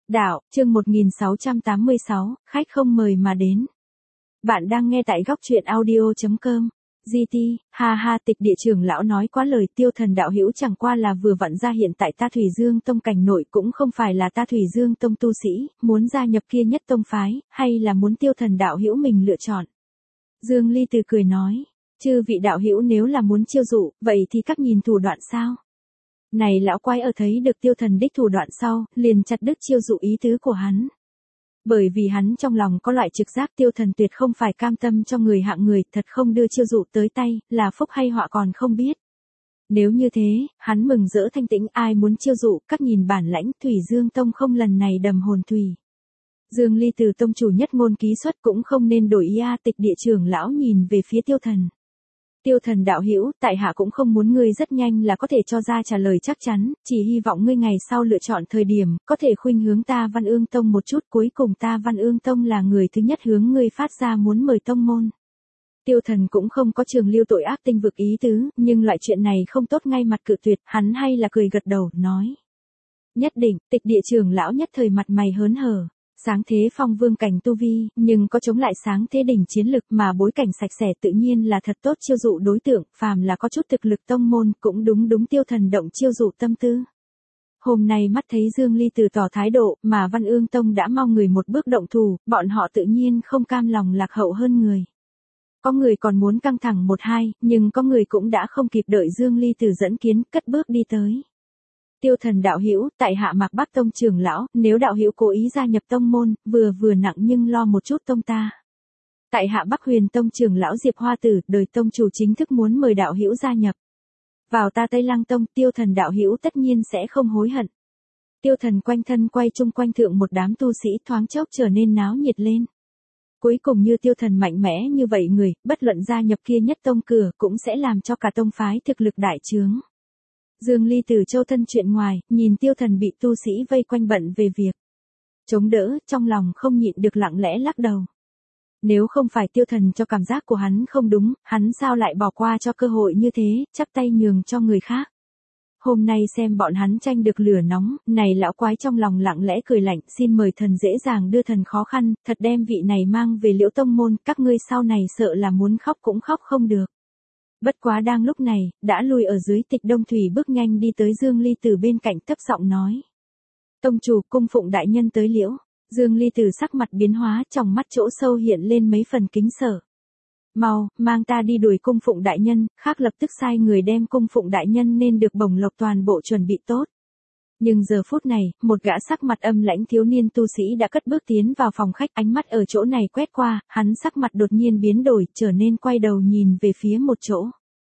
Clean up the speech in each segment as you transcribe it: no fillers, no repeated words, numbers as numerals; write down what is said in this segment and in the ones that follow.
Đạo, chương 1686, khách không mời mà đến. Bạn đang nghe tại góc truyện audio.com. GT, ha ha, Tịch Địa trưởng lão nói quá lời. Tiêu Thần đạo hữu chẳng qua là vừa vặn ra hiện tại ta Thủy Dương Tông cảnh nội, cũng không phải là ta Thủy Dương Tông tu sĩ, muốn gia nhập kia nhất tông phái, hay là muốn Tiêu Thần đạo hữu mình lựa chọn. Dương Ly Từ cười nói, chư vị đạo hữu nếu là muốn chiêu dụ, vậy thì các nhìn thủ đoạn sao? Này lão quái ở thấy được Tiêu Thần đích thủ đoạn sau, liền chặt đứt chiêu dụ ý tứ của hắn. Bởi vì hắn trong lòng có loại trực giác Tiêu Thần tuyệt không phải cam tâm cho người hạng người, thật không đưa chiêu dụ tới tay, là phúc hay họa còn không biết. Nếu như thế, hắn mừng rỡ thanh tĩnh, ai muốn chiêu dụ, các nhìn bản lãnh, Thủy Dương Tông không lần này đầm hồn thủy. Dương Ly Từ tông chủ nhất ngôn ký xuất cũng không nên đổi ý a. Tịch Địa trưởng lão nhìn về phía Tiêu Thần. Tiêu Thần đạo hữu, tại hạ cũng không muốn ngươi rất nhanh là có thể cho ra trả lời chắc chắn, chỉ hy vọng ngươi ngày sau lựa chọn thời điểm, có thể khuynh hướng ta Văn Ương Tông một chút, cuối cùng ta Văn Ương Tông là người thứ nhất hướng ngươi phát ra muốn mời tông môn. Tiêu Thần cũng không có trường lưu tội ác tinh vực ý tứ, nhưng loại chuyện này không tốt ngay mặt cự tuyệt, hắn hay là cười gật đầu, nói. Nhất định, Tịch Địa trưởng lão nhất thời mặt mày hớn hở. Sáng thế phong vương cảnh tu vi, nhưng có chống lại sáng thế đỉnh chiến lực mà bối cảnh sạch sẽ tự nhiên là thật tốt chiêu dụ đối tượng, phàm là có chút thực lực tông môn cũng đúng Tiêu Thần động chiêu dụ tâm tư. Hôm nay mắt thấy Dương Ly Từ tỏ thái độ mà Văn Ương Tông đã mau người một bước động thủ, bọn họ tự nhiên không cam lòng lạc hậu hơn người. Có người còn muốn căng thẳng một hai, nhưng có người cũng đã không kịp đợi Dương Ly Từ dẫn kiến, cất bước đi tới. Tiêu Thần đạo hữu, tại hạ Mạc Bắc Tông trưởng lão, nếu đạo hữu cố ý gia nhập tông môn, vừa nặng nhưng lo một chút tông ta. Tại hạ Bắc Huyền Tông trưởng lão Diệp Hoa Tử, đời tông chủ chính thức muốn mời đạo hữu gia nhập. Vào ta Tây Lăng Tông, Tiêu Thần đạo hữu tất nhiên sẽ không hối hận. Tiêu Thần quanh thân quay chung quanh thượng một đám tu sĩ, thoáng chốc trở nên náo nhiệt lên. Cuối cùng như Tiêu Thần mạnh mẽ như vậy người, bất luận gia nhập kia nhất tông cửa cũng sẽ làm cho cả tông phái thực lực đại trướng. Dương Ly Từ châu thân chuyện ngoài, nhìn Tiêu Thần bị tu sĩ vây quanh bận về việc chống đỡ, trong lòng không nhịn được lặng lẽ lắc đầu. Nếu không phải Tiêu Thần cho cảm giác của hắn không đúng, hắn sao lại bỏ qua cho cơ hội như thế, chắp tay nhường cho người khác. Hôm nay xem bọn hắn tranh được lửa nóng, này lão quái trong lòng lặng lẽ cười lạnh, xin mời thần dễ dàng đưa thần khó khăn, thật đem vị này mang về Liễu tông môn, các ngươi sau này sợ là muốn khóc cũng khóc không được. Bất quá đang lúc này, đã lui ở dưới Tịch Đông Thủy bước nhanh đi tới Dương Ly Từ bên cạnh thấp giọng nói. Tông chủ cung phụng đại nhân tới Liễu. Dương Ly Từ sắc mặt biến hóa, trong mắt chỗ sâu hiện lên mấy phần kính sợ. Mau, mang ta đi đuổi cung phụng đại nhân, khác lập tức sai người đem cung phụng đại nhân nên được bổng lộc toàn bộ chuẩn bị tốt. Nhưng giờ phút này, một gã sắc mặt âm lãnh thiếu niên tu sĩ đã cất bước tiến vào phòng khách, ánh mắt ở chỗ này quét qua, hắn sắc mặt đột nhiên biến đổi, trở nên quay đầu nhìn về phía một chỗ.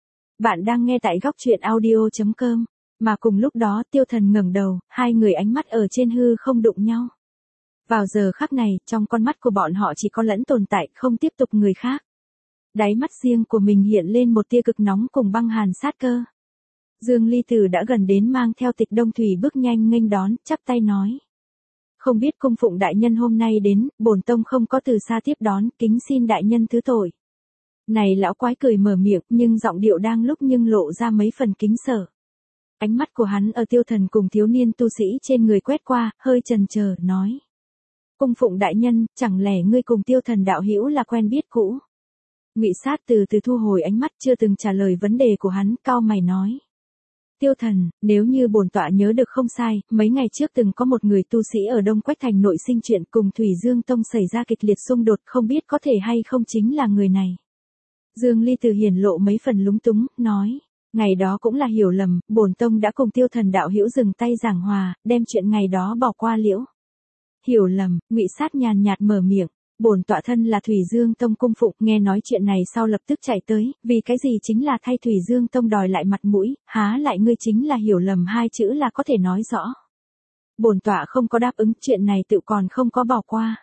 Bạn đang nghe tại góc truyện audio.com, mà cùng lúc đó Tiêu Thần ngẩng đầu, hai người ánh mắt ở trên hư không đụng nhau. Vào giờ khắc này, trong con mắt của bọn họ chỉ có lẫn tồn tại, không tiếp tục người khác. Đáy mắt riêng của mình hiện lên một tia cực nóng cùng băng hàn sát cơ. Dương Ly Từ đã gần đến mang theo Tịch Đông Thủy bước nhanh nghênh đón, chắp tay nói. Không biết cung phụng đại nhân hôm nay đến, bổn tông không có từ xa tiếp đón, kính xin đại nhân thứ tội. Này lão quái cười mở miệng, nhưng giọng điệu đang lúc nhưng lộ ra mấy phần kính sợ. Ánh mắt của hắn ở Tiêu Thần cùng thiếu niên tu sĩ trên người quét qua, hơi chần chờ, nói. Cung phụng đại nhân, chẳng lẽ ngươi cùng Tiêu Thần đạo hữu là quen biết cũ? Ngụy Sát từ từ thu hồi ánh mắt, chưa từng trả lời vấn đề của hắn, cau mày nói. Tiêu Thần, nếu như bổn tọa nhớ được không sai, mấy ngày trước từng có một người tu sĩ ở Đông Quách Thành nội sinh chuyện cùng Thủy Dương Tông xảy ra kịch liệt xung đột, không biết có thể hay không chính là người này. Dương Ly Từ hiển lộ mấy phần lúng túng, nói. Ngày đó cũng là hiểu lầm, bổn tông đã cùng Tiêu Thần đạo hữu dừng tay giảng hòa, đem chuyện ngày đó bỏ qua Liễu. Hiểu lầm, Ngụy Sát nhàn nhạt mở miệng. Bổn tọa thân là Thủy Dương Tông cung phụng, nghe nói chuyện này sau lập tức chạy tới, vì cái gì chính là thay Thủy Dương Tông đòi lại mặt mũi, há lại ngươi chính là hiểu lầm hai chữ là có thể nói rõ. Bổn tọa không có đáp ứng, chuyện này tự còn không có bỏ qua.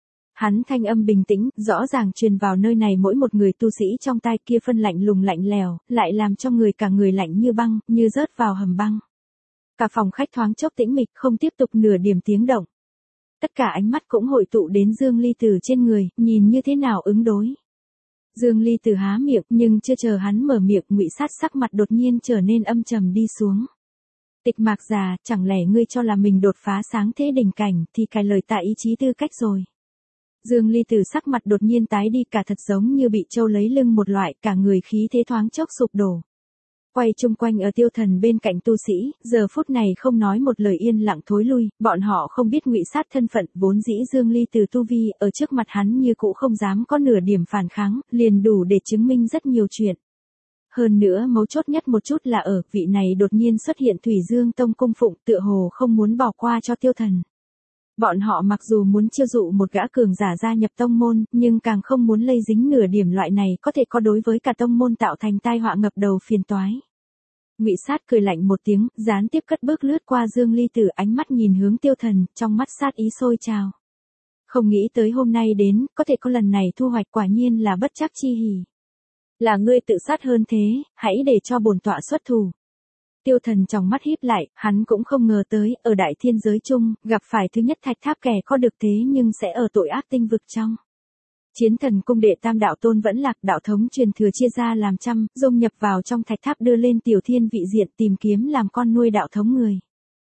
Hắn thanh âm bình tĩnh, rõ ràng truyền vào nơi này mỗi một người tu sĩ trong tai, kia phân lạnh lùng lạnh lèo, lại làm cho người cả người lạnh như băng, như rớt vào hầm băng. Cả phòng khách thoáng chốc tĩnh mịch, không tiếp tục nửa điểm tiếng động. Tất cả ánh mắt cũng hội tụ đến Dương Ly Từ trên người, nhìn như thế nào ứng đối. Dương Ly Từ há miệng, nhưng chưa chờ hắn mở miệng, Ngụy Sát sắc mặt đột nhiên trở nên âm trầm đi xuống. Tịch Mạc già, chẳng lẽ ngươi cho là mình đột phá sáng thế đỉnh cảnh thì cài lời tại ý chí tư cách rồi. Dương Ly Tử sắc mặt đột nhiên tái đi, cả thật giống như bị trâu lấy lưng một loại, cả người khí thế thoáng chốc sụp đổ. Quay chung quanh ở Tiêu Thần bên cạnh tu sĩ, giờ phút này không nói một lời yên lặng thối lui, bọn họ không biết Ngụy Sát thân phận, vốn dĩ Dương Ly Tử tu vi, ở trước mặt hắn như cũ không dám có nửa điểm phản kháng, liền đủ để chứng minh rất nhiều chuyện. Hơn nữa mấu chốt nhất một chút là ở, vị này đột nhiên xuất hiện Thủy Dương Tông cung phụng, tựa hồ không muốn bỏ qua cho Tiêu Thần. Bọn họ mặc dù muốn chiêu dụ một gã cường giả gia nhập tông môn, nhưng càng không muốn lây dính nửa điểm loại này có thể có đối với cả tông môn tạo thành tai họa ngập đầu phiền toái. Ngụy Sát cười lạnh một tiếng, gián tiếp cất bước lướt qua Dương Ly Tử, ánh mắt nhìn hướng Tiêu Thần, trong mắt sát ý sôi trào. Không nghĩ tới hôm nay đến, có thể có lần này thu hoạch, quả nhiên là bất trắc chi hỉ. Là ngươi tự sát hơn thế, hãy để cho bổn tọa xuất thủ. Tiêu Thần trong mắt híp lại, hắn cũng không ngờ tới, ở đại thiên giới chung, gặp phải thứ nhất thạch tháp kẻ có được thế nhưng sẽ ở tội ác tinh vực trong. Chiến Thần cung đệ tam đạo tôn vẫn lạc, đạo thống truyền thừa chia ra làm trăm, dung nhập vào trong thạch tháp đưa lên tiểu thiên vị diện, tìm kiếm làm con nuôi đạo thống người.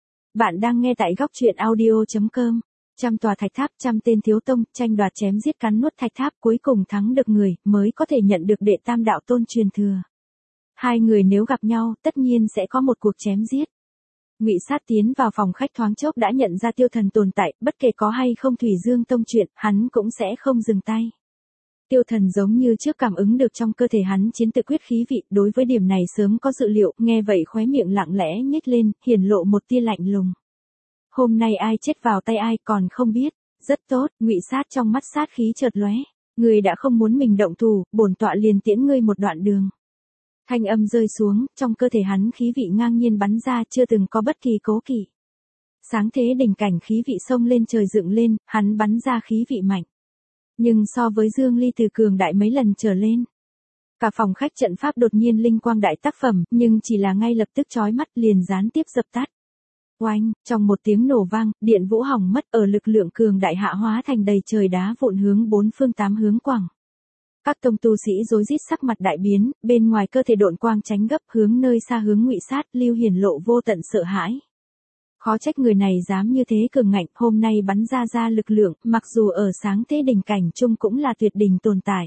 Bạn đang nghe tại góc truyện audio.com. Trăm tòa thạch tháp, trăm tên thiếu tông, tranh đoạt chém giết cắn nuốt thạch tháp, cuối cùng thắng được người, mới có thể nhận được đệ tam đạo tôn truyền thừa. Hai người nếu gặp nhau, tất nhiên sẽ có một cuộc chém giết. Ngụy Sát tiến vào phòng khách thoáng chốc đã nhận ra Tiêu Thần tồn tại, bất kể có hay không Thủy Dương Tông chuyện, hắn cũng sẽ không dừng tay. Tiêu Thần giống như trước cảm ứng được trong cơ thể hắn chiến tự quyết khí vị, đối với điểm này sớm có dự liệu, nghe vậy khóe miệng lặng lẽ nhếch lên, hiển lộ một tia lạnh lùng. Hôm nay ai chết vào tay ai còn không biết. Rất tốt, Ngụy Sát trong mắt sát khí chợt lóe. Ngươi đã không muốn mình động thủ, bổn tọa liền tiễn ngươi một đoạn đường. Thanh âm rơi xuống, trong cơ thể hắn khí vị ngang nhiên bắn ra, chưa từng có bất kỳ cố kỵ. Sáng thế đỉnh cảnh khí vị xông lên trời dựng lên, hắn bắn ra khí vị mạnh. Nhưng so với Dương Ly Tử cường đại mấy lần trở lên. Cả phòng khách trận pháp đột nhiên linh quang đại tác phẩm, nhưng chỉ là ngay lập tức chói mắt liền gián tiếp dập tắt. Oanh, trong một tiếng nổ vang, điện vũ hỏng mất, ở lực lượng cường đại hạ hóa thành đầy trời đá vụn hướng bốn phương tám hướng quẳng. Các tông tu sĩ rối rít sắc mặt đại biến, bên ngoài cơ thể độn quang tránh gấp hướng nơi xa hướng Ngụy Sát, Lưu hiển lộ vô tận sợ hãi. Khó trách người này dám như thế cường ngạnh, hôm nay bắn ra lực lượng, mặc dù ở sáng thế đỉnh cảnh chung cũng là tuyệt đỉnh tồn tại.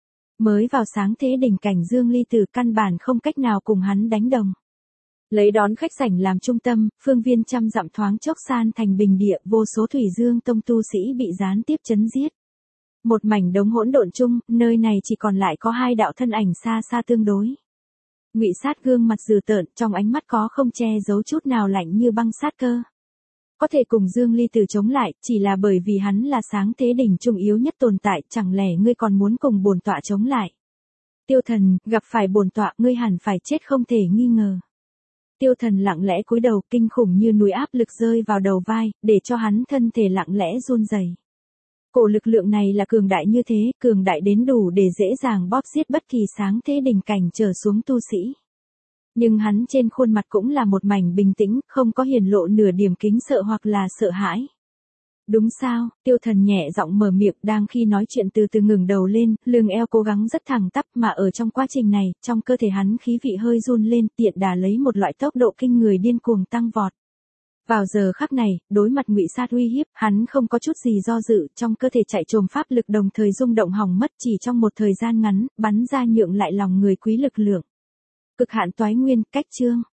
Mới vào sáng thế đỉnh cảnh Dương Ly Tử căn bản không cách nào cùng hắn đánh đồng. Lấy đón khách sảnh làm trung tâm, phương viên trăm dặm thoáng chốc san thành bình địa, vô số Thủy Dương Tông tu sĩ bị gián tiếp chấn giết. Một mảnh đống hỗn độn chung, nơi này chỉ còn lại có hai đạo thân ảnh xa xa tương đối. Ngụy Sát gương mặt dữ tợn, trong ánh mắt có không che giấu chút nào lạnh như băng sát cơ. Có thể cùng Dương Ly Tử chống lại, chỉ là bởi vì hắn là sáng thế đỉnh trung yếu nhất tồn tại, chẳng lẽ ngươi còn muốn cùng bổn tọa chống lại? Tiêu Thần, gặp phải bổn tọa, ngươi hẳn phải chết không thể nghi ngờ. Tiêu Thần lặng lẽ cúi đầu, kinh khủng như núi áp lực rơi vào đầu vai, để cho hắn thân thể lặng lẽ run rẩy. Cổ lực lượng này là cường đại như thế, cường đại đến đủ để dễ dàng bóp giết bất kỳ sáng thế đỉnh cảnh trở xuống tu sĩ. Nhưng hắn trên khuôn mặt cũng là một mảnh bình tĩnh, không có hiển lộ nửa điểm kính sợ hoặc là sợ hãi. Đúng sao, Tiêu Thần nhẹ giọng mở miệng, đang khi nói chuyện từ từ ngừng đầu lên, lưng eo cố gắng rất thẳng tắp, mà ở trong quá trình này, trong cơ thể hắn khí vị hơi run lên, tiện đà lấy một loại tốc độ kinh người điên cuồng tăng vọt. Vào giờ khắc này, đối mặt Ngụy Sát uy hiếp, hắn không có chút gì do dự, trong cơ thể chạy trồm pháp lực đồng thời rung động hỏng mất, chỉ trong một thời gian ngắn, bắn ra nhượng lại lòng người quý lực lượng. Cực hạn toái nguyên, cách chương.